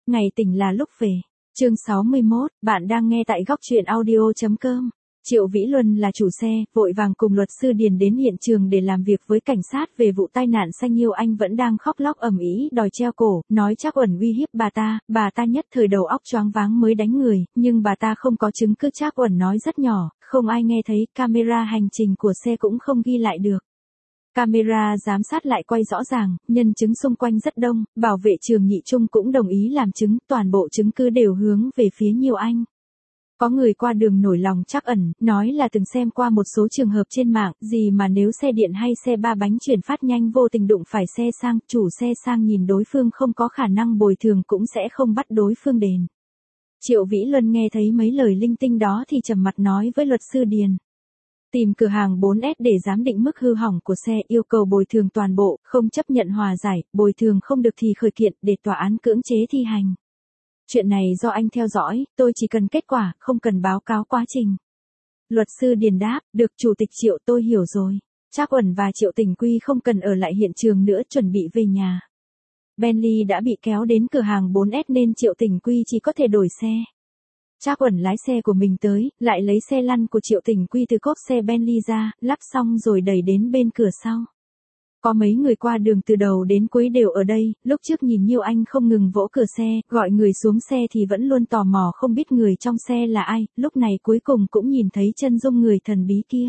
ngày tỉnh là lúc về. Chương 61, bạn đang nghe tại góc truyện audio.com. Triệu Vĩ Luân là chủ xe, vội vàng cùng luật sư Điền đến hiện trường để làm việc với cảnh sát về vụ tai nạn xanh. Nhiêu Anh vẫn đang khóc lóc ầm ĩ đòi treo cổ, nói Trác Uẩn uy hiếp bà ta nhất thời đầu óc choáng váng mới đánh người, nhưng bà ta không có chứng cứ. Trác Uẩn nói rất nhỏ, không ai nghe thấy, camera hành trình của xe cũng không ghi lại được. Camera giám sát lại quay rõ ràng, nhân chứng xung quanh rất đông, bảo vệ Trường Nhị Trung cũng đồng ý làm chứng, toàn bộ chứng cứ đều hướng về phía Nhiêu Anh. Có người qua đường nổi lòng trắc ẩn, nói là từng xem qua một số trường hợp trên mạng, gì mà nếu xe điện hay xe ba bánh chuyển phát nhanh vô tình đụng phải xe sang, chủ xe sang nhìn đối phương không có khả năng bồi thường cũng sẽ không bắt đối phương đền. Triệu Vĩ Luân nghe thấy mấy lời linh tinh đó thì trầm mặt nói với luật sư Điền. Tìm cửa hàng 4S để giám định mức hư hỏng của xe, yêu cầu bồi thường toàn bộ, không chấp nhận hòa giải, bồi thường không được thì khởi kiện để tòa án cưỡng chế thi hành. Chuyện này do anh theo dõi, tôi chỉ cần kết quả, không cần báo cáo quá trình. Luật sư Điền đáp, được Chủ tịch Triệu, tôi hiểu rồi. Trác Uẩn và Triệu Tình Quy không cần ở lại hiện trường nữa, chuẩn bị về nhà. Bentley đã bị kéo đến cửa hàng 4S nên Triệu Tình Quy chỉ có thể đổi xe. Trác Uẩn lái xe của mình tới, lại lấy xe lăn của Triệu Tình Quy từ cốp xe Bentley ra, lắp xong rồi đẩy đến bên cửa sau. Có mấy người qua đường từ đầu đến cuối đều ở đây, lúc trước nhìn Nhiêu Anh không ngừng vỗ cửa xe, gọi người xuống xe thì vẫn luôn tò mò không biết người trong xe là ai, lúc này cuối cùng cũng nhìn thấy chân dung người thần bí kia.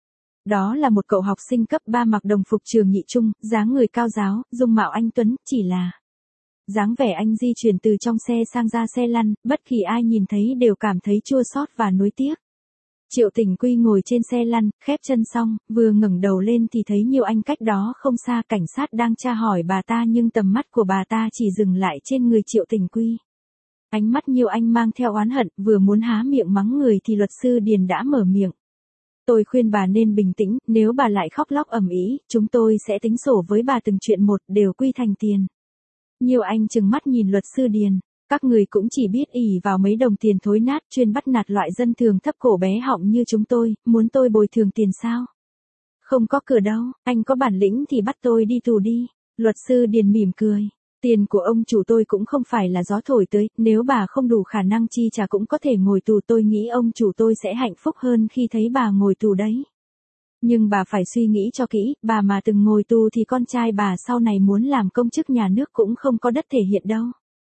Đó là một cậu học sinh cấp 3 mặc đồng phục Trường Nhị Trung, dáng người cao ráo, dung mạo anh tuấn, chỉ là dáng vẻ anh di chuyển từ trong xe sang ra xe lăn, bất kỳ ai nhìn thấy đều cảm thấy chua xót và nuối tiếc. Triệu Tình Quy ngồi trên xe lăn, khép chân xong, vừa ngẩng đầu lên thì thấy Nhiêu Anh cách đó không xa, cảnh sát đang tra hỏi bà ta nhưng tầm mắt của bà ta chỉ dừng lại trên người Triệu Tình Quy. Ánh mắt Nhiêu Anh mang theo oán hận, vừa muốn há miệng mắng người thì luật sư Điền đã mở miệng. Tôi khuyên bà nên bình tĩnh, nếu bà lại khóc lóc ầm ĩ, chúng tôi sẽ tính sổ với bà từng chuyện một, đều quy thành tiền. Nhiêu Anh trừng mắt nhìn luật sư Điền. Các người cũng chỉ biết ỷ vào mấy đồng tiền thối nát, chuyên bắt nạt loại dân thường thấp cổ bé họng như chúng tôi, muốn tôi bồi thường tiền sao? Không có cửa đâu, anh có bản lĩnh thì bắt tôi đi tù đi. Luật sư Điền mỉm cười. Tiền của ông chủ tôi cũng không phải là gió thổi tới, nếu bà không đủ khả năng chi trả cũng có thể ngồi tù, tôi nghĩ ông chủ tôi sẽ hạnh phúc hơn khi thấy bà ngồi tù đấy. Nhưng bà phải suy nghĩ cho kỹ, bà mà từng ngồi tù thì con trai bà sau này muốn làm công chức nhà nước cũng không có đất thể hiện đâu.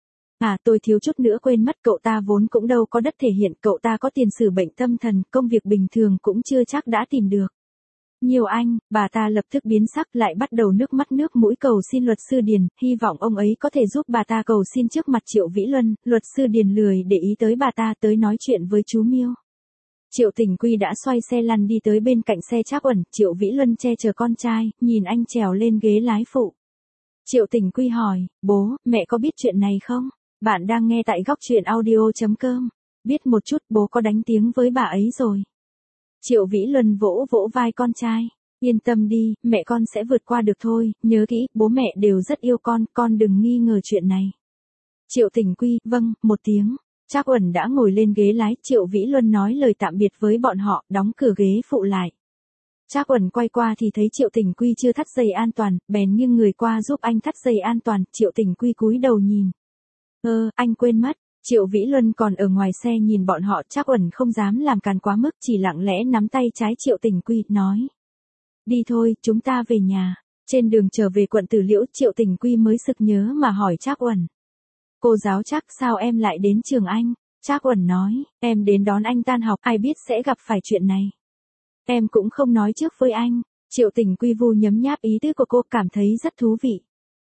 À, tôi thiếu chút nữa quên mất, cậu ta vốn cũng đâu có đất thể hiện, cậu ta có tiền sử bệnh tâm thần, công việc bình thường cũng chưa chắc đã tìm được. Nhiêu Anh, bà ta lập tức biến sắc, lại bắt đầu nước mắt nước mũi cầu xin luật sư Điền, hy vọng ông ấy có thể giúp bà ta cầu xin trước mặt Triệu Vĩ Luân. Luật sư Điền lười để ý tới bà ta, tới nói chuyện với chú Miêu. Triệu Tình Quy đã xoay xe lăn đi tới bên cạnh xe Trác Uẩn, Triệu Vĩ Luân che chở con trai, nhìn anh trèo lên ghế lái phụ. Triệu Tình Quy hỏi, bố, mẹ có biết chuyện này không? Bạn đang nghe tại góc truyện audio.com. Biết một chút, bố có đánh tiếng với bà ấy rồi. Triệu Vĩ Luân vỗ vỗ vai con trai. Yên tâm đi, mẹ con sẽ vượt qua được thôi, nhớ kỹ, bố mẹ đều rất yêu con đừng nghi ngờ chuyện này. Triệu Tình Quy, vâng, một tiếng. Trác Uẩn đã ngồi lên ghế lái, Triệu Vĩ Luân nói lời tạm biệt với bọn họ, đóng cửa ghế phụ lại. Trác Uẩn quay qua thì thấy Triệu Tình Quy chưa thắt dây an toàn, bèn nghiêng người qua giúp anh thắt dây an toàn, Triệu Tình Quy cúi đầu nhìn. Anh quên mất. Triệu Vĩ Luân còn ở ngoài xe nhìn bọn họ, Trác Uẩn không dám làm càn quá mức, chỉ lặng lẽ nắm tay trái Triệu Tình Quy, nói. Đi thôi, chúng ta về nhà. Trên đường trở về quận Tử Liễu, Triệu Tình Quy mới sực nhớ mà hỏi Trác Uẩn. Cô giáo Trác, sao em lại đến trường anh? Trác Uẩn nói, em đến đón anh tan học, ai biết sẽ gặp phải chuyện này. Em cũng không nói trước với anh. Triệu Tình Quy vu nhấm nháp ý tứ của cô, cảm thấy rất thú vị.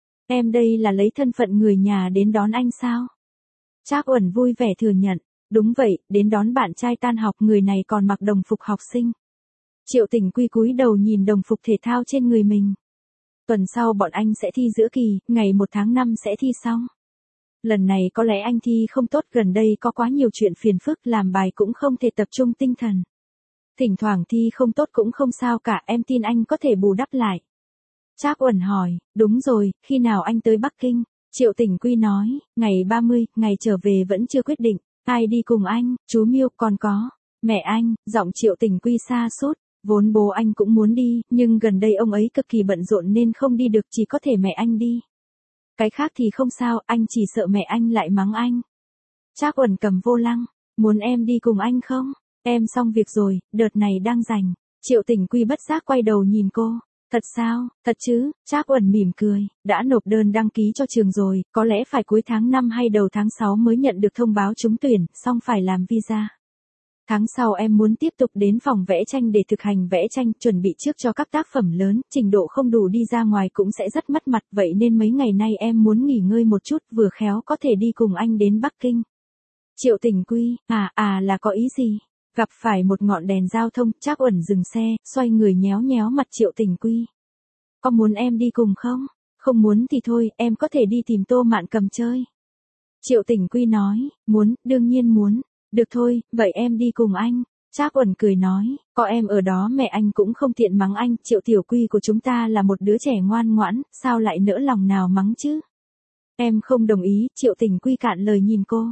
Em đây là lấy thân phận người nhà đến đón anh sao? Trác Uẩn vui vẻ thừa nhận, đúng vậy, đến đón bạn trai tan học, người này còn mặc đồng phục học sinh. Triệu Tình Quy cúi đầu nhìn đồng phục thể thao trên người mình. Tuần sau bọn anh sẽ thi giữa kỳ, ngày 1 tháng 5 sẽ thi xong. Lần này có lẽ anh thi không tốt, gần đây có quá nhiều chuyện phiền phức, làm bài cũng không thể tập trung tinh thần. Thỉnh thoảng thi không tốt cũng không sao cả, em tin anh có thể bù đắp lại. Trác Uẩn hỏi, đúng rồi, khi nào anh tới Bắc Kinh? Triệu Tình Quy nói, ngày 30, ngày trở về vẫn chưa quyết định. Ai đi cùng anh? Chú Miêu, còn có mẹ anh. Giọng Triệu Tình Quy sa sút. Vốn bố anh cũng muốn đi, nhưng gần đây ông ấy cực kỳ bận rộn nên không đi được, chỉ có thể mẹ anh đi. Cái khác thì không sao, anh chỉ sợ mẹ anh lại mắng anh. Trác Uẩn cầm vô lăng, muốn em đi cùng anh không? Em xong việc rồi, đợt này đang rảnh. Triệu Tình Quy bất giác quay đầu nhìn cô. Thật sao, thật chứ, Trác Uẩn mỉm cười, đã nộp đơn đăng ký cho trường rồi, có lẽ phải cuối tháng 5 hay đầu tháng 6 mới nhận được thông báo trúng tuyển, xong phải làm visa. Tháng sau em muốn tiếp tục đến phòng vẽ tranh để thực hành vẽ tranh, chuẩn bị trước cho các tác phẩm lớn, trình độ không đủ đi ra ngoài cũng sẽ rất mất mặt, vậy nên mấy ngày nay em muốn nghỉ ngơi một chút, vừa khéo có thể đi cùng anh đến Bắc Kinh. Triệu Tình Quy, là có ý gì? Gặp phải một ngọn đèn giao thông, Trác Uẩn dừng xe, xoay người nhéo nhéo mặt Triệu Tình Quy. Có muốn em đi cùng không? Không muốn thì thôi, em có thể đi tìm Tô Mạn Cầm chơi. Triệu Tình Quy nói, muốn, đương nhiên muốn. Được thôi, vậy em đi cùng anh. Trác Uẩn cười nói, có em ở đó mẹ anh cũng không tiện mắng anh, Triệu Tiểu Quy của chúng ta là một đứa trẻ ngoan ngoãn, sao lại nỡ lòng nào mắng chứ? Em không đồng ý, Triệu Tình Quy cạn lời nhìn cô.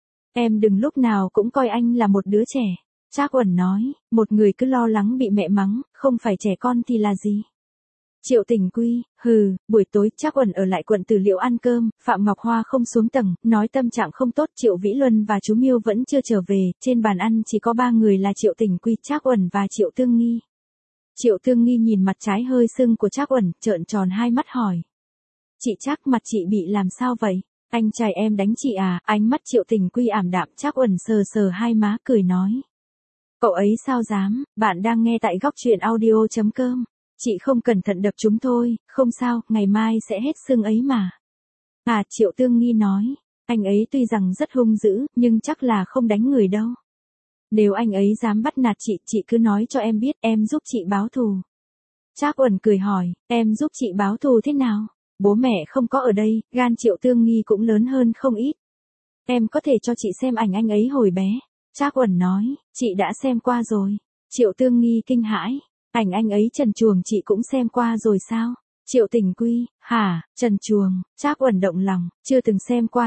Em đừng lúc nào cũng coi anh là một đứa trẻ. Trác Uẩn nói, một người cứ lo lắng bị mẹ mắng, không phải trẻ con thì là gì? Triệu Tình Quy, buổi tối Trác Uẩn ở lại quận Từ Liệu ăn cơm, Phạm Ngọc Hoa không xuống tầng, nói tâm trạng không tốt, Triệu Vĩ Luân và chú Miêu vẫn chưa trở về, trên bàn ăn chỉ có 3 người là Triệu Tình Quy, Trác Uẩn và Triệu Tương Nghi. Triệu Tương Nghi nhìn mặt trái hơi sưng của Trác Uẩn, trợn tròn hai mắt hỏi. Chị Trác, mặt chị bị làm sao vậy? Anh trai em đánh chị à? Ánh mắt Triệu Tình Quy ảm đạm, Trác Uẩn sờ sờ hai má cười nói. Cậu ấy sao dám, bạn đang nghe tại góc truyện audio.com. Chị không cẩn thận đập chúng thôi, không sao, ngày mai sẽ hết sưng ấy mà. Triệu Tương Nghi nói, anh ấy tuy rằng rất hung dữ, nhưng chắc là không đánh người đâu. Nếu anh ấy dám bắt nạt chị cứ nói cho em biết, em giúp chị báo thù. Trác Uẩn cười hỏi, em giúp chị báo thù thế nào? Bố mẹ không có ở đây, gan Triệu Tương Nghi cũng lớn hơn không ít. Em có thể cho chị xem ảnh anh ấy hồi bé. Trác Uẩn nói, chị đã xem qua rồi. Triệu Tương Nghi kinh hãi. Ảnh anh ấy trần truồng chị cũng xem qua rồi sao? Triệu Tình Quy, trần truồng, Trác Uẩn động lòng, chưa từng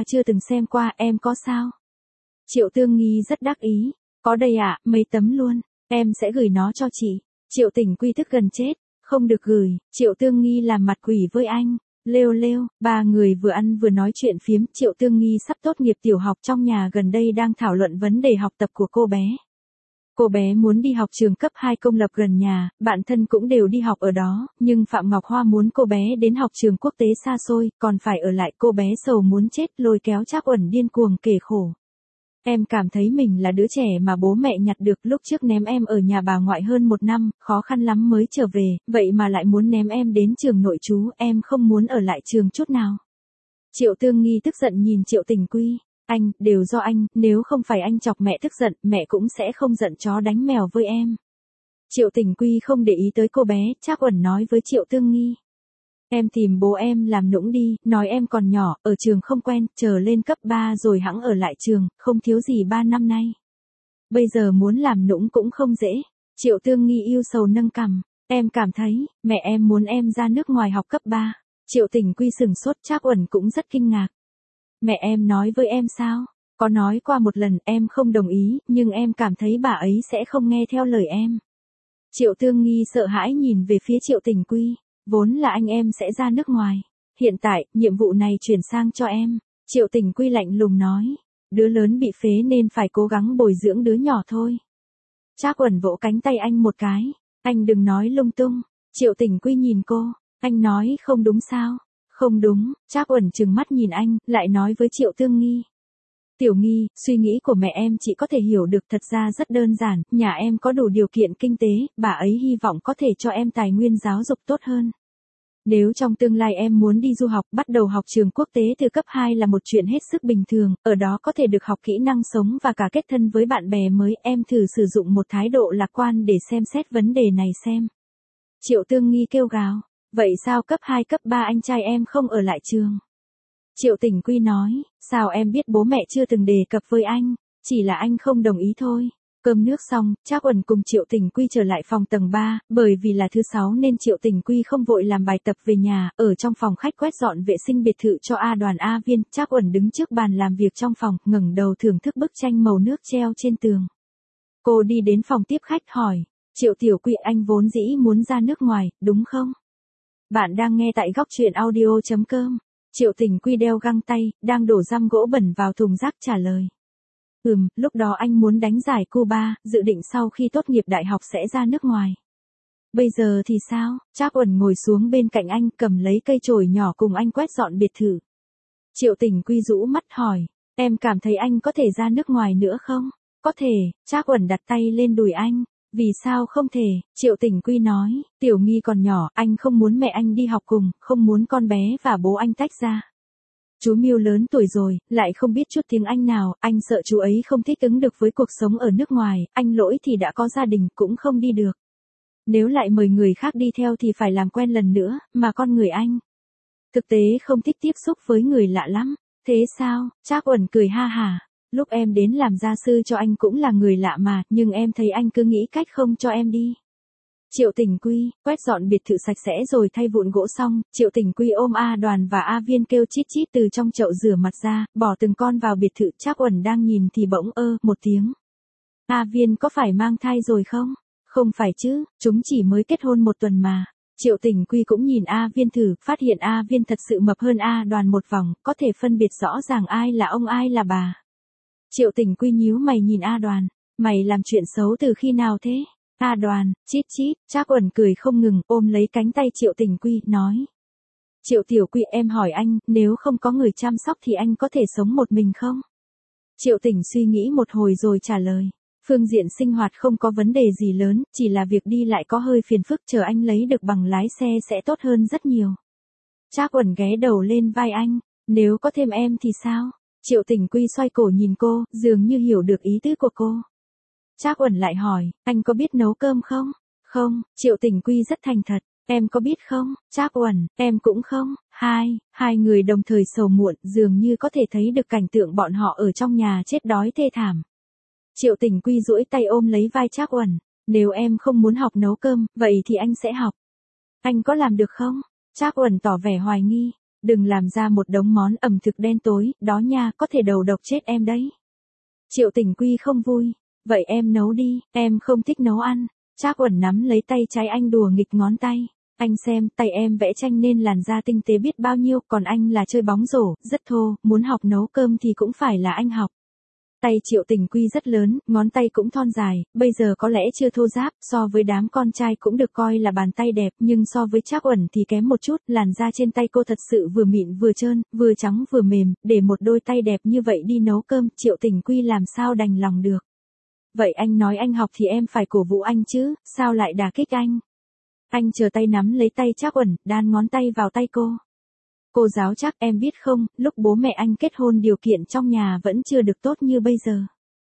xem qua, em có sao? Triệu Tương Nghi rất đắc ý, có đây mấy tấm luôn, em sẽ gửi nó cho chị. Triệu Tình Quy tức gần chết, không được gửi, Triệu Tương Nghi làm mặt quỷ với anh. Lêu, 3 người vừa ăn vừa nói chuyện phiếm, Triệu Tương Nghi sắp tốt nghiệp tiểu học, trong nhà gần đây đang thảo luận vấn đề học tập của cô bé. Cô bé muốn đi học trường cấp 2 công lập gần nhà, bạn thân cũng đều đi học ở đó, nhưng Phạm Ngọc Hoa muốn cô bé đến học trường quốc tế xa xôi, còn phải ở lại, cô bé sầu muốn chết, lôi kéo Trác Uẩn điên cuồng kể khổ. Em cảm thấy mình là đứa trẻ mà bố mẹ nhặt được, lúc trước ném em ở nhà bà ngoại hơn 1 năm, khó khăn lắm mới trở về, vậy mà lại muốn ném em đến trường nội trú, em không muốn ở lại trường chút nào. Triệu Tương Nghi tức giận nhìn Triệu Tình Quy. Anh, đều do anh, nếu không phải anh chọc mẹ tức giận, mẹ cũng sẽ không giận chó đánh mèo với em. Triệu Tình Quy không để ý tới cô bé, Trác Uẩn nói với Triệu Tương Nghi. Em tìm bố em làm nũng đi, nói em còn nhỏ, ở trường không quen, chờ lên cấp 3 rồi hẵng ở lại trường, không thiếu gì 3 năm nay. Bây giờ muốn làm nũng cũng không dễ. Triệu Tương Nghi yêu sầu nâng cằm. Em cảm thấy, mẹ em muốn em ra nước ngoài học cấp 3. Triệu Tình Quy sừng sốt, Trác Uẩn cũng rất kinh ngạc. Mẹ em nói với em sao? Có nói qua một lần, em không đồng ý, nhưng em cảm thấy bà ấy sẽ không nghe theo lời em. Triệu Tương Nghi sợ hãi nhìn về phía Triệu Tình Quy. Vốn là anh em sẽ ra nước ngoài. Hiện tại, nhiệm vụ này chuyển sang cho em. Triệu Tình Quy lạnh lùng nói. Đứa lớn bị phế nên phải cố gắng bồi dưỡng đứa nhỏ thôi. Trác Uẩn vỗ cánh tay anh một cái. Anh đừng nói lung tung. Triệu Tình Quy nhìn cô. Anh nói không đúng sao? Không đúng, Trác Uẩn trừng mắt nhìn anh, lại nói với Triệu Tương Nghi. Tiểu Nghi, suy nghĩ của mẹ em chị có thể hiểu được, thật ra rất đơn giản, nhà em có đủ điều kiện kinh tế, bà ấy hy vọng có thể cho em tài nguyên giáo dục tốt hơn. Nếu trong tương lai em muốn đi du học, bắt đầu học trường quốc tế từ cấp 2 là một chuyện hết sức bình thường, ở đó có thể được học kỹ năng sống và cả kết thân với bạn bè mới, em thử sử dụng một thái độ lạc quan để xem xét vấn đề này xem. Triệu Tương Nghi kêu gào. Vậy sao cấp 2 cấp 3 anh trai em không ở lại trường? Triệu Tình Quy nói, sao em biết bố mẹ chưa từng đề cập với anh, chỉ là anh không đồng ý thôi. Cơm nước xong, Trác Uẩn cùng Triệu Tình Quy trở lại phòng tầng 3, bởi vì là thứ 6 nên Triệu Tình Quy không vội làm bài tập về nhà, ở trong phòng khách quét dọn vệ sinh biệt thự cho A Đoàn A Viên, Trác Uẩn đứng trước bàn làm việc trong phòng, ngẩng đầu thưởng thức bức tranh màu nước treo trên tường. Cô đi đến phòng tiếp khách hỏi, Triệu Tiểu Quy, anh vốn dĩ muốn ra nước ngoài, đúng không? Bạn đang nghe tại góc truyện audio.com. Triệu Tình Quy đeo găng tay, đang đổ răm gỗ bẩn vào thùng rác trả lời. Lúc đó anh muốn đánh giải Cuba, dự định sau khi tốt nghiệp đại học sẽ ra nước ngoài. Bây giờ thì sao? Trác Uẩn ngồi xuống bên cạnh anh, cầm lấy cây chổi nhỏ cùng anh quét dọn biệt thự. Triệu Tình Quy rũ mắt hỏi, em cảm thấy anh có thể ra nước ngoài nữa không? Có thể. Trác Uẩn đặt tay lên đùi anh. Vì sao không thể? Triệu Tình Quy nói, Tiểu Nghi còn nhỏ, anh không muốn mẹ anh đi học cùng, không muốn con bé và bố anh tách ra. Chú Miêu lớn tuổi rồi, lại không biết chút tiếng Anh nào, anh sợ chú ấy không thích ứng được với cuộc sống ở nước ngoài, anh Lỗi thì đã có gia đình cũng không đi được. Nếu lại mời người khác đi theo thì phải làm quen lần nữa, mà con người anh thực tế không thích tiếp xúc với người lạ lắm. Thế sao? Trác Uẩn cười ha hả. Lúc em đến làm gia sư cho anh cũng là người lạ mà, nhưng em thấy anh cứ nghĩ cách không cho em đi. Triệu Tình Quy, quét dọn biệt thự sạch sẽ rồi thay vụn gỗ xong, Triệu Tình Quy ôm A Đoàn và A Viên kêu chít chít từ trong chậu rửa mặt ra, bỏ từng con vào biệt thự. Trác Uẩn đang nhìn thì bỗng một tiếng. A Viên có phải mang thai rồi không? Không phải chứ, chúng chỉ mới kết hôn 1 tuần mà. Triệu Tình Quy cũng nhìn A Viên thử, phát hiện A Viên thật sự mập hơn A Đoàn một vòng, có thể phân biệt rõ ràng ai là ông ai là bà. Triệu Tình Quy nhíu mày nhìn A Đoàn, mày làm chuyện xấu từ khi nào thế? A Đoàn, chít chít. Trác Uẩn cười không ngừng, ôm lấy cánh tay Triệu Tình Quy, nói. Triệu Tiểu Quy, em hỏi anh, nếu không có người chăm sóc thì anh có thể sống một mình không? Triệu Tình suy nghĩ một hồi rồi trả lời. Phương diện sinh hoạt không có vấn đề gì lớn, chỉ là việc đi lại có hơi phiền phức, chờ anh lấy được bằng lái xe sẽ tốt hơn rất nhiều. Trác Uẩn ghé đầu lên vai anh, nếu có thêm em thì sao? Triệu Tình Quy xoay cổ nhìn cô, dường như hiểu được ý tứ của cô. Trác Uẩn lại hỏi, anh có biết nấu cơm không? Không. Triệu Tình Quy rất thành thật, em có biết không? Trác Uẩn, em cũng không. Hai người đồng thời sầu muộn, dường như có thể thấy được cảnh tượng bọn họ ở trong nhà chết đói thê thảm. Triệu Tình Quy duỗi tay ôm lấy vai Trác Uẩn, nếu em không muốn học nấu cơm, vậy thì anh sẽ học. Anh có làm được không? Trác Uẩn tỏ vẻ hoài nghi, đừng làm ra một đống món ẩm thực đen tối, đó nha, có thể đầu độc chết em đấy. Triệu Tình Quy không vui, vậy em nấu đi, em không thích nấu ăn. Trác Uẩn nắm lấy tay trái anh đùa nghịch ngón tay, anh xem, tay em vẽ tranh nên làn da tinh tế biết bao nhiêu, còn anh là chơi bóng rổ, rất thô, muốn học nấu cơm thì cũng phải là anh học. Tay Triệu Tình Quy rất lớn, ngón tay cũng thon dài, bây giờ có lẽ chưa thô ráp, so với đám con trai cũng được coi là bàn tay đẹp, nhưng so với Trác Uẩn thì kém một chút, làn da trên tay cô thật sự vừa mịn vừa trơn, vừa trắng vừa mềm, để một đôi tay đẹp như vậy đi nấu cơm, Triệu Tình Quy làm sao đành lòng được. Vậy anh nói anh học thì em phải cổ vũ anh chứ, sao lại đả kích anh? Anh chờ tay nắm lấy tay Trác Uẩn, đan ngón tay vào tay cô. Cô giáo Trác, em biết không, lúc bố mẹ anh kết hôn điều kiện trong nhà vẫn chưa được tốt như bây giờ.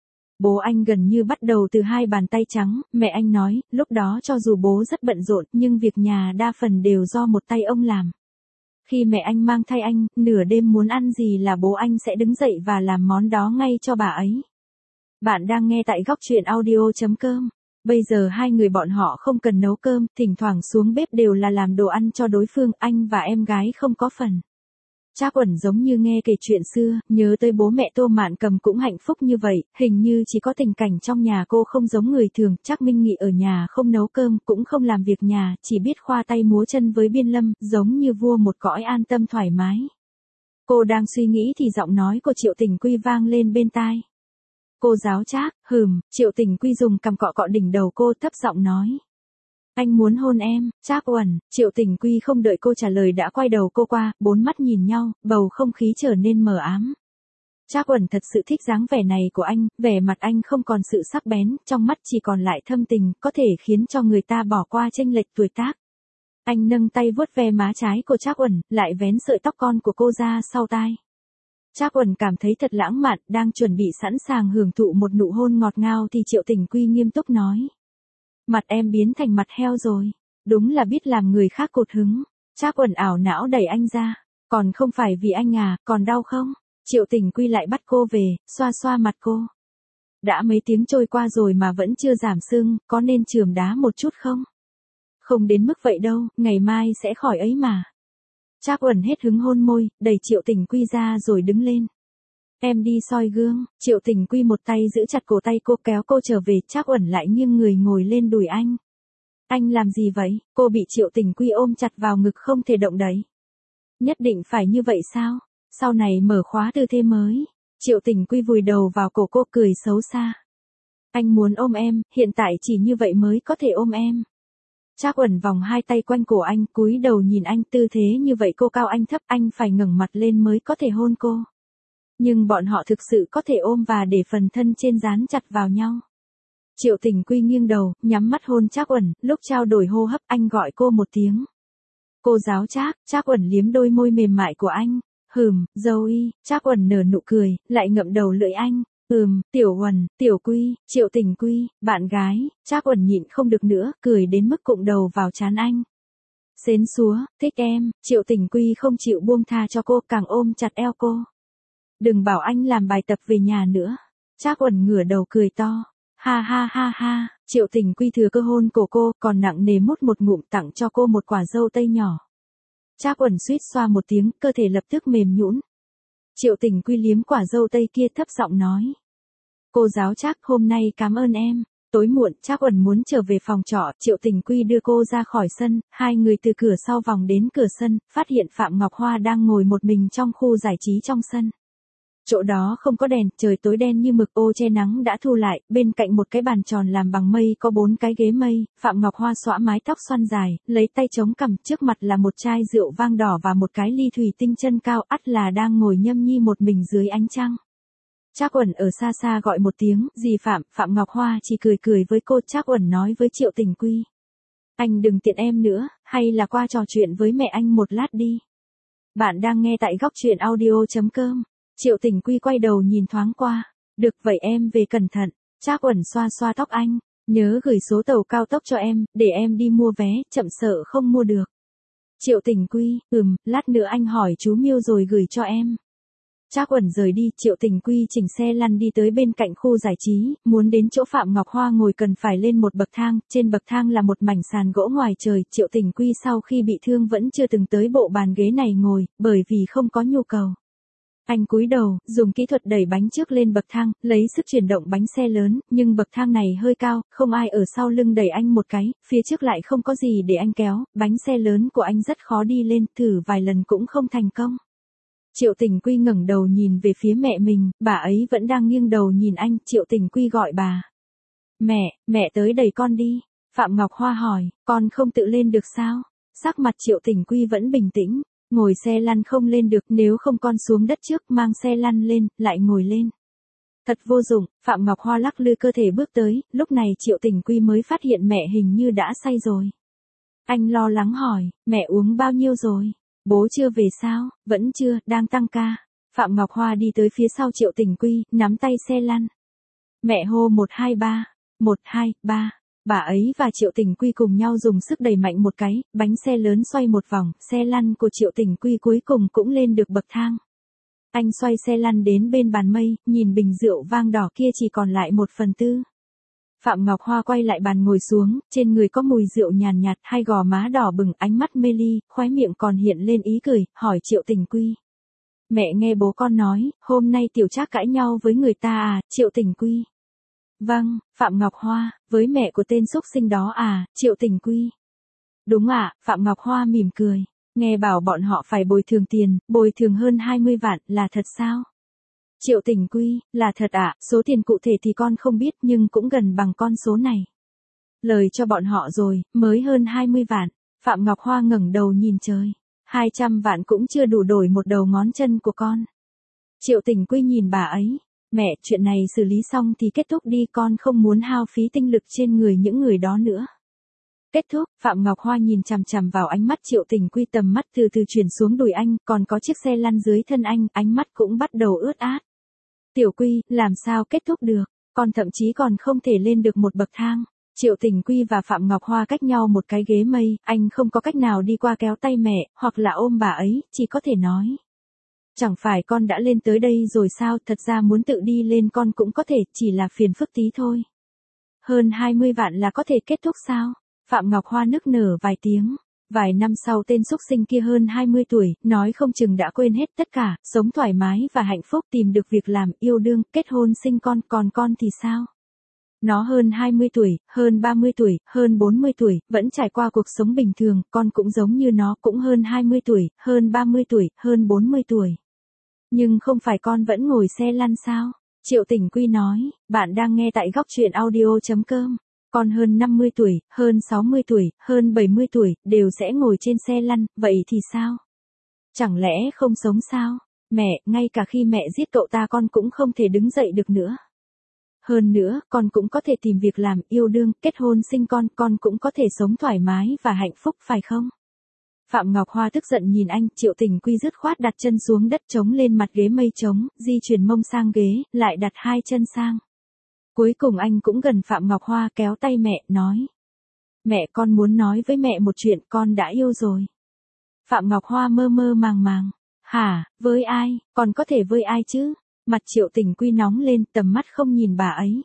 Bố anh gần như bắt đầu từ 2 bàn tay trắng, mẹ anh nói, lúc đó cho dù bố rất bận rộn, nhưng việc nhà đa phần đều do một tay ông làm. Khi mẹ anh mang thai anh, nửa đêm muốn ăn gì là bố anh sẽ đứng dậy và làm món đó ngay cho bà ấy. Bạn đang nghe tại góc truyện audio.com. Bây giờ hai người bọn họ không cần nấu cơm, thỉnh thoảng xuống bếp đều là làm đồ ăn cho đối phương, anh và em gái không có phần. Trác Uẩn giống như nghe kể chuyện xưa, nhớ tới bố mẹ Tô Mạn Cầm cũng hạnh phúc như vậy, hình như chỉ có tình cảnh trong nhà cô không giống người thường, Trác Minh Nghị ở nhà không nấu cơm, cũng không làm việc nhà, chỉ biết khoa tay múa chân với Biên Lâm, giống như vua một cõi an tâm thoải mái. Cô đang suy nghĩ thì giọng nói của Triệu Tình Quy vang lên bên tai. Cô giáo Trác, Triệu Tình Quy dùng cằm cọ cọ đỉnh đầu cô, thấp giọng nói. Anh muốn hôn em. Trác Uẩn. Triệu Tình Quy không đợi cô trả lời đã quay đầu cô qua, 4 mắt nhìn nhau, bầu không khí trở nên mờ ám. Trác Uẩn thật sự thích dáng vẻ này của anh, vẻ mặt anh không còn sự sắc bén, trong mắt chỉ còn lại thâm tình, có thể khiến cho người ta bỏ qua chênh lệch tuổi tác. Anh nâng tay vuốt ve má trái của Trác Uẩn, lại vén sợi tóc con của cô ra sau tai. Trác Uẩn cảm thấy thật lãng mạn, đang chuẩn bị sẵn sàng hưởng thụ một nụ hôn ngọt ngào thì Triệu Tình Quy nghiêm túc nói. Mặt em biến thành mặt heo rồi, đúng là biết làm người khác cột hứng. Trác Uẩn ảo não đẩy anh ra, còn không phải vì anh à, còn đau không? Triệu Tình Quy lại bắt cô về, xoa xoa mặt cô. Đã mấy tiếng trôi qua rồi mà vẫn chưa giảm sưng, có nên chườm đá một chút không? Không đến mức vậy đâu, ngày mai sẽ khỏi ấy mà. Trác Uẩn hết hứng hôn môi, đẩy Triệu Tình Quy ra rồi đứng lên. Em đi soi gương. Triệu Tình Quy một tay giữ chặt cổ tay cô kéo cô trở về, Trác Uẩn lại nghiêng người ngồi lên đùi anh. Anh làm gì vậy? Cô bị Triệu Tình Quy ôm chặt vào ngực không thể động đậy. Nhất định phải như vậy sao? Sau này mở khóa tư thế mới. Triệu Tình Quy vùi đầu vào cổ cô cười xấu xa. Anh muốn ôm em, hiện tại chỉ như vậy mới có thể ôm em. Trác Uẩn vòng hai tay quanh cổ anh, cúi đầu nhìn anh, tư thế như vậy cô cao anh thấp, anh phải ngẩng mặt lên mới có thể hôn cô. Nhưng bọn họ thực sự có thể ôm và để phần thân trên dán chặt vào nhau. Triệu Tình Quy nghiêng đầu, nhắm mắt hôn Trác Uẩn, lúc trao đổi hô hấp anh gọi cô một tiếng. Cô giáo Trác. Trác Uẩn liếm đôi môi mềm mại của anh. Dâu y. Trác Uẩn nở nụ cười, lại ngậm đầu lưỡi anh. Tiểu Uẩn, Tiểu Quy, Triệu Tình Quy, bạn gái. Trác Uẩn nhịn không được nữa, cười đến mức cụm đầu vào trán anh. Xến xúa, thích em. Triệu Tình Quy không chịu buông tha cho cô, càng ôm chặt eo cô. Đừng bảo anh làm bài tập về nhà nữa. Trác Uẩn ngửa đầu cười to. Ha ha ha ha. Triệu Tình Quy thừa cơ hôn cổ cô, còn nặng nề mút một ngụm tặng cho cô một quả dâu tây nhỏ. Trác Uẩn suýt xoa một tiếng, cơ thể lập tức mềm nhũn. Triệu Tình Quy liếm quả dâu tây kia thấp giọng nói. Cô giáo Trác, hôm nay cảm ơn em. Tối muộn, Trác Uẩn muốn trở về phòng trọ, Triệu Tình Quy đưa cô ra khỏi sân, hai người từ cửa sau vòng đến cửa sân, phát hiện Phạm Ngọc Hoa đang ngồi một mình trong khu giải trí trong sân. Chỗ đó không có đèn, trời tối đen như mực, ô che nắng đã thu lại, bên cạnh một cái bàn tròn làm bằng mây có 4 cái ghế mây, Phạm Ngọc Hoa xõa mái tóc xoăn dài, lấy tay chống cằm, trước mặt là một chai rượu vang đỏ và một cái ly thủy tinh chân cao, ắt là đang ngồi nhâm nhi một mình dưới ánh trăng. Trác Uẩn ở xa xa gọi một tiếng, "Dì Phạm." Phạm Ngọc Hoa chỉ cười cười với cô. Trác Uẩn nói với Triệu Tình Quy. Anh đừng tiện em nữa, hay là qua trò chuyện với mẹ anh một lát đi. Bạn đang nghe tại góc truyện audio.com. Triệu Tình Quy quay đầu nhìn thoáng qua. Được vậy em về cẩn thận. Trác Uẩn xoa xoa tóc anh. Nhớ gửi số tàu cao tốc cho em, để em đi mua vé, chậm sợ không mua được. Triệu Tình Quy, lát nữa anh hỏi chú Miêu rồi gửi cho em. Trác Uẩn rời đi, Triệu Tình Quy chỉnh xe lăn đi tới bên cạnh khu giải trí, muốn đến chỗ Phạm Ngọc Hoa ngồi cần phải lên một bậc thang, trên bậc thang là một mảnh sàn gỗ ngoài trời, Triệu Tình Quy sau khi bị thương vẫn chưa từng tới bộ bàn ghế này ngồi, bởi vì không có nhu cầu. Anh cúi đầu, dùng kỹ thuật đẩy bánh trước lên bậc thang, lấy sức chuyển động bánh xe lớn, nhưng bậc thang này hơi cao, không ai ở sau lưng đẩy anh một cái, phía trước lại không có gì để anh kéo, bánh xe lớn của anh rất khó đi lên, thử vài lần cũng không thành công. Triệu Tình Quy ngẩng đầu nhìn về phía mẹ mình, bà ấy vẫn đang nghiêng đầu nhìn anh, Triệu Tình Quy gọi bà. Mẹ tới đẩy con đi. Phạm Ngọc Hoa hỏi, con không tự lên được sao? Sắc mặt Triệu Tình Quy vẫn bình tĩnh, ngồi xe lăn không lên được, nếu không con xuống đất trước, mang xe lăn lên, lại ngồi lên. Thật vô dụng, Phạm Ngọc Hoa lắc lư cơ thể bước tới, lúc này Triệu Tình Quy mới phát hiện mẹ hình như đã say rồi. Anh lo lắng hỏi, mẹ uống bao nhiêu rồi? Bố chưa về sao? Vẫn chưa, đang tăng ca. Phạm Ngọc Hoa đi tới phía sau Triệu Tình Quy, nắm tay xe lăn. Mẹ hô 1 2 3, 1 2 3. Bà ấy và Triệu Tình Quy cùng nhau dùng sức đẩy mạnh một cái, bánh xe lớn xoay một vòng, xe lăn của Triệu Tình Quy cuối cùng cũng lên được bậc thang. Anh xoay xe lăn đến bên bàn mây, nhìn bình rượu vang đỏ kia chỉ còn lại 1/4. Phạm Ngọc Hoa quay lại bàn ngồi xuống, trên người có mùi rượu nhàn nhạt, hai gò má đỏ bừng, ánh mắt mê ly, khóe miệng còn hiện lên ý cười, hỏi Triệu Tình Quy. Mẹ nghe bố con nói, hôm nay Tiểu Trác cãi nhau với người ta à? Triệu Tình Quy. Vâng, Phạm Ngọc Hoa, với mẹ của tên xúc sinh đó à? Triệu Tình Quy. Đúng ạ, Phạm Ngọc Hoa mỉm cười. Nghe bảo bọn họ phải bồi thường tiền, bồi thường hơn 20 vạn, là thật sao? Triệu Tình Quy, là thật ạ, số tiền cụ thể thì con không biết nhưng cũng gần bằng con số này. Lời cho bọn họ rồi, mới hơn 20 vạn. Phạm Ngọc Hoa ngẩng đầu nhìn trời. 200 vạn cũng chưa đủ đổi một đầu ngón chân của con. Triệu Tình Quy nhìn bà ấy. Mẹ, chuyện này xử lý xong thì kết thúc đi, con không muốn hao phí tinh lực trên người những người đó nữa. Kết thúc, Phạm Ngọc Hoa nhìn chằm chằm vào ánh mắt Triệu Tình Quy, tầm mắt từ từ chuyển xuống đùi anh, còn có chiếc xe lăn dưới thân anh, ánh mắt cũng bắt đầu ướt át. Tiểu Quy, làm sao kết thúc được, con thậm chí còn không thể lên được một bậc thang. Triệu Tình Quy và Phạm Ngọc Hoa cách nhau một cái ghế mây, anh không có cách nào đi qua kéo tay mẹ, hoặc là ôm bà ấy, chỉ có thể nói. Chẳng phải con đã lên tới đây rồi sao, thật ra muốn tự đi lên con cũng có thể, chỉ là phiền phức tí thôi. Hơn 20 vạn là có thể kết thúc sao? Phạm Ngọc Hoa nức nở vài tiếng. Vài năm sau tên xúc sinh kia hơn 20 tuổi, nói không chừng đã quên hết tất cả, sống thoải mái và hạnh phúc, tìm được việc làm, yêu đương, kết hôn sinh con, còn con thì sao? Nó hơn 20 tuổi, hơn 30 tuổi, hơn 40 tuổi, vẫn trải qua cuộc sống bình thường, con cũng giống như nó, cũng hơn 20 tuổi, hơn 30 tuổi, hơn 40 tuổi. Nhưng không phải con vẫn ngồi xe lăn sao? Triệu Tình Quy nói, bạn đang nghe tại góc truyện audio.com. Con hơn 50 tuổi, hơn 60 tuổi, hơn 70 tuổi, đều sẽ ngồi trên xe lăn, vậy thì sao? Chẳng lẽ không sống sao? Mẹ, ngay cả khi mẹ giết cậu ta con cũng không thể đứng dậy được nữa. Hơn nữa, con cũng có thể tìm việc làm, yêu đương, kết hôn sinh con cũng có thể sống thoải mái và hạnh phúc phải không? Phạm Ngọc Hoa tức giận nhìn anh, Triệu Tình Quy dứt khoát đặt chân xuống đất chống lên mặt ghế mây trống, di chuyển mông sang ghế, lại đặt hai chân sang. Cuối cùng anh cũng gần Phạm Ngọc Hoa kéo tay mẹ, nói. Mẹ, con muốn nói với mẹ một chuyện, con đã yêu rồi. Phạm Ngọc Hoa mơ mơ màng màng. Hả, với ai, còn có thể với ai chứ? Mặt Triệu Tình Quy nóng lên, tầm mắt không nhìn bà ấy.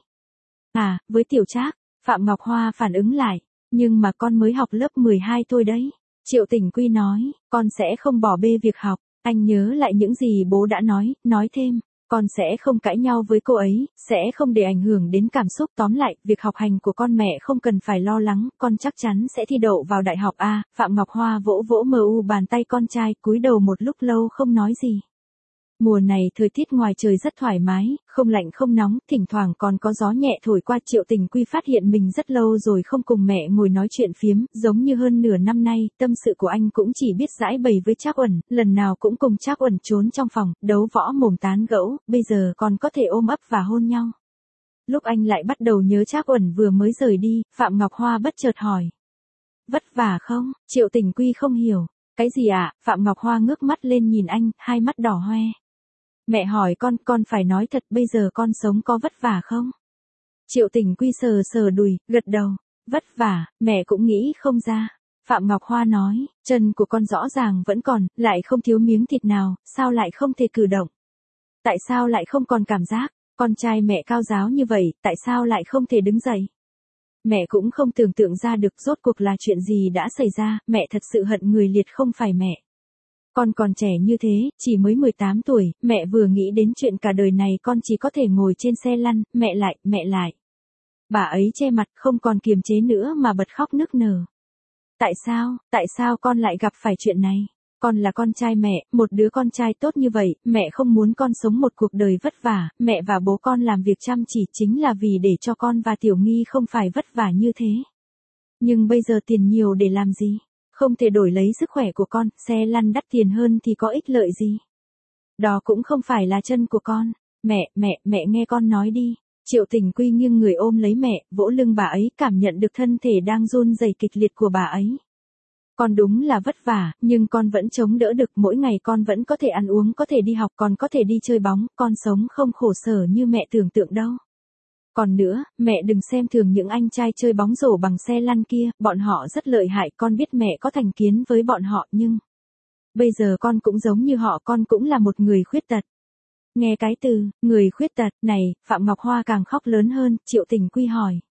À, với Tiểu Trác. Phạm Ngọc Hoa phản ứng lại. Nhưng mà con mới học lớp 12 thôi đấy. Triệu Tình Quy nói, con sẽ không bỏ bê việc học. Anh nhớ lại những gì bố đã nói thêm. Con sẽ không cãi nhau với cô ấy, sẽ không để ảnh hưởng đến cảm xúc. Tóm lại, việc học hành của con mẹ không cần phải lo lắng, con chắc chắn sẽ thi đậu vào đại học A. Phạm Ngọc Hoa vỗ vỗ bàn tay con trai, cúi đầu một lúc lâu không nói gì. Mùa này thời tiết ngoài trời rất thoải mái, không lạnh không nóng, thỉnh thoảng còn có gió nhẹ thổi qua. Triệu Tình Quy phát hiện mình rất lâu rồi không cùng mẹ ngồi nói chuyện phiếm, giống như hơn nửa năm nay, tâm sự của anh cũng chỉ biết giãi bày với Trác Uẩn, lần nào cũng cùng Trác Uẩn trốn trong phòng, đấu võ mồm tán gẫu, bây giờ còn có thể ôm ấp và hôn nhau. Lúc anh lại bắt đầu nhớ Trác Uẩn vừa mới rời đi, Phạm Ngọc Hoa bất chợt hỏi. Vất vả không? Triệu Tình Quy không hiểu. Cái gì ạ? Phạm Ngọc Hoa ngước mắt lên nhìn anh, hai mắt đỏ hoe. Mẹ hỏi con phải nói thật, bây giờ con sống có vất vả không? Triệu Tình Quy sờ sờ đùi, gật đầu. Vất vả, mẹ cũng nghĩ không ra. Phạm Ngọc Hoa nói, chân của con rõ ràng vẫn còn, lại không thiếu miếng thịt nào, sao lại không thể cử động? Tại sao lại không còn cảm giác? Con trai mẹ cao giáo như vậy, tại sao lại không thể đứng dậy? Mẹ cũng không tưởng tượng ra được rốt cuộc là chuyện gì đã xảy ra, mẹ thật sự hận người liệt không phải mẹ. Con còn trẻ như thế, chỉ mới 18 tuổi, mẹ vừa nghĩ đến chuyện cả đời này con chỉ có thể ngồi trên xe lăn, mẹ lại. Bà ấy che mặt không còn kiềm chế nữa mà bật khóc nức nở. Tại sao con lại gặp phải chuyện này? Con là con trai mẹ, một đứa con trai tốt như vậy, mẹ không muốn con sống một cuộc đời vất vả, mẹ và bố con làm việc chăm chỉ chính là vì để cho con và Tiểu Nghi không phải vất vả như thế. Nhưng bây giờ tiền nhiều để làm gì? Không thể đổi lấy sức khỏe của con, xe lăn đắt tiền hơn thì có ích lợi gì? Đó cũng không phải là chân của con. Mẹ nghe con nói đi. Triệu Tình Quy nghiêng người ôm lấy mẹ, vỗ lưng bà ấy, cảm nhận được thân thể đang run rẩy kịch liệt của bà ấy. Con đúng là vất vả, nhưng con vẫn chống đỡ được, mỗi ngày con vẫn có thể ăn uống, có thể đi học, còn có thể đi chơi bóng, con sống không khổ sở như mẹ tưởng tượng đâu. Còn nữa, mẹ đừng xem thường những anh trai chơi bóng rổ bằng xe lăn kia, bọn họ rất lợi hại, con biết mẹ có thành kiến với bọn họ nhưng... Bây giờ con cũng giống như họ, con cũng là một người khuyết tật. Nghe cái từ, người khuyết tật, này, Phạm Ngọc Hoa càng khóc lớn hơn, Triệu Tình Quy hỏi.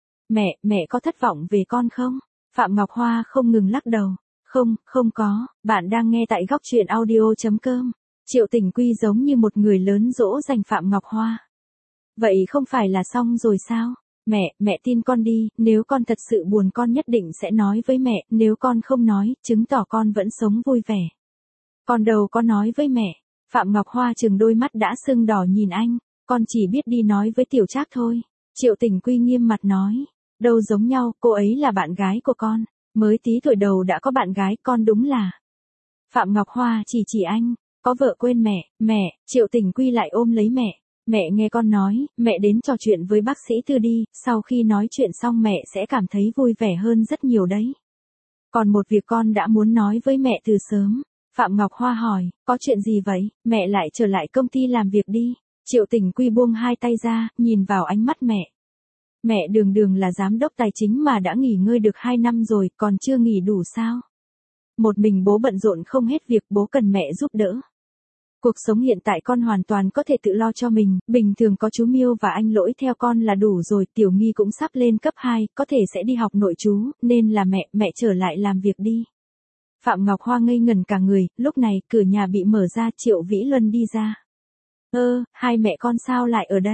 Mẹ có thất vọng về con không? Phạm Ngọc Hoa không ngừng lắc đầu. Không có, bạn đang nghe tại góc truyện audio.com. Triệu Tình Quy giống như một người lớn dỗ dành Phạm Ngọc Hoa. Vậy không phải là xong rồi sao? Mẹ tin con đi, nếu con thật sự buồn con nhất định sẽ nói với mẹ, nếu con không nói, chứng tỏ con vẫn sống vui vẻ. Con đâu có nói với mẹ. Phạm Ngọc Hoa trừng đôi mắt đã sưng đỏ nhìn anh, con chỉ biết đi nói với Tiểu Trác thôi. Triệu Tình Quy nghiêm mặt nói, đâu giống nhau, cô ấy là bạn gái của con, mới tí tuổi đầu đã có bạn gái, con đúng là. Phạm Ngọc Hoa chỉ anh, có vợ quên mẹ, Triệu Tình Quy lại ôm lấy mẹ. Mẹ nghe con nói, mẹ đến trò chuyện với bác sĩ Tư đi, sau khi nói chuyện xong mẹ sẽ cảm thấy vui vẻ hơn rất nhiều đấy. Còn một việc con đã muốn nói với mẹ từ sớm. Phạm Ngọc Hoa hỏi, có chuyện gì vậy? Mẹ lại trở lại công ty làm việc đi. Triệu Tình Quy buông hai tay ra, nhìn vào ánh mắt mẹ. Mẹ đường là giám đốc tài chính mà đã nghỉ ngơi được 2 năm rồi, còn chưa nghỉ đủ sao? Một mình bố bận rộn không hết việc, bố cần mẹ giúp đỡ. Cuộc sống hiện tại con hoàn toàn có thể tự lo cho mình, bình thường có chú Miêu và anh Lỗi theo con là đủ rồi, Tiểu Nghi cũng sắp lên cấp 2, có thể sẽ đi học nội trú, nên là mẹ trở lại làm việc đi. Phạm Ngọc Hoa ngây ngẩn cả người, lúc này cửa nhà bị mở ra, Triệu Vĩ Luân đi ra. Hai mẹ con sao lại ở đây?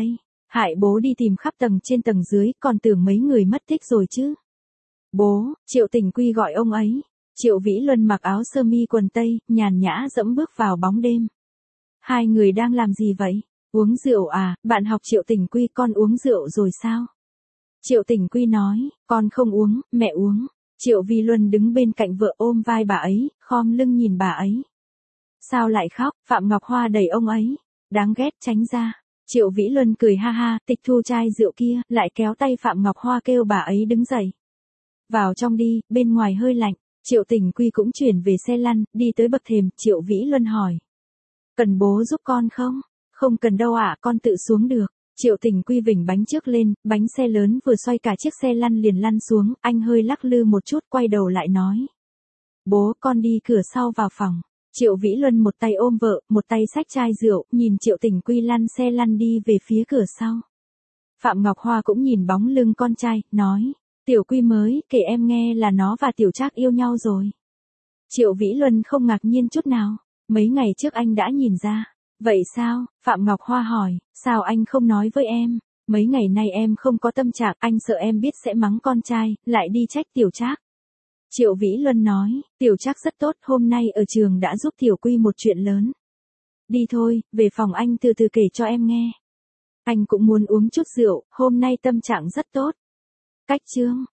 Hại bố đi tìm khắp tầng trên tầng dưới, còn tưởng mấy người mất tích rồi chứ. Bố, Triệu Tình Quy gọi ông ấy. Triệu Vĩ Luân mặc áo sơ mi quần tây, nhàn nhã dẫm bước vào bóng đêm. Hai người đang làm gì vậy? Uống rượu à, bạn học Triệu Tình Quy, con uống rượu rồi sao? Triệu Tình Quy nói, con không uống, mẹ uống. Triệu Vĩ Luân đứng bên cạnh vợ ôm vai bà ấy, khom lưng nhìn bà ấy. Sao lại khóc? Phạm Ngọc Hoa đẩy ông ấy. Đáng ghét, tránh ra. Triệu Vĩ Luân cười ha ha, tịch thu chai rượu kia, lại kéo tay Phạm Ngọc Hoa kêu bà ấy đứng dậy. Vào trong đi, bên ngoài hơi lạnh. Triệu Tình Quy cũng chuyển về xe lăn, đi tới bậc thềm, Triệu Vĩ Luân hỏi. Cần bố giúp con không? Không cần đâu ạ, con tự xuống được. Triệu Tình Quy vỉnh bánh trước lên, bánh xe lớn vừa xoay cả chiếc xe lăn liền lăn xuống, anh hơi lắc lư một chút quay đầu lại nói. Bố, con đi cửa sau vào phòng. Triệu Vĩ Luân một tay ôm vợ, một tay xách chai rượu, nhìn Triệu Tình Quy lăn xe lăn đi về phía cửa sau. Phạm Ngọc Hoa cũng nhìn bóng lưng con trai, nói. Tiểu Quy mới kể em nghe là nó và Tiểu Trác yêu nhau rồi. Triệu Vĩ Luân không ngạc nhiên chút nào. Mấy ngày trước anh đã nhìn ra. Vậy sao? Phạm Ngọc Hoa hỏi, sao anh không nói với em? Mấy ngày nay em không có tâm trạng, anh sợ em biết sẽ mắng con trai, lại đi trách Tiểu Trác. Triệu Vĩ Luân nói, Tiểu Trác rất tốt, hôm nay ở trường đã giúp Tiểu Quy một chuyện lớn. Đi thôi, về phòng anh từ từ kể cho em nghe. Anh cũng muốn uống chút rượu, hôm nay tâm trạng rất tốt. Cách chương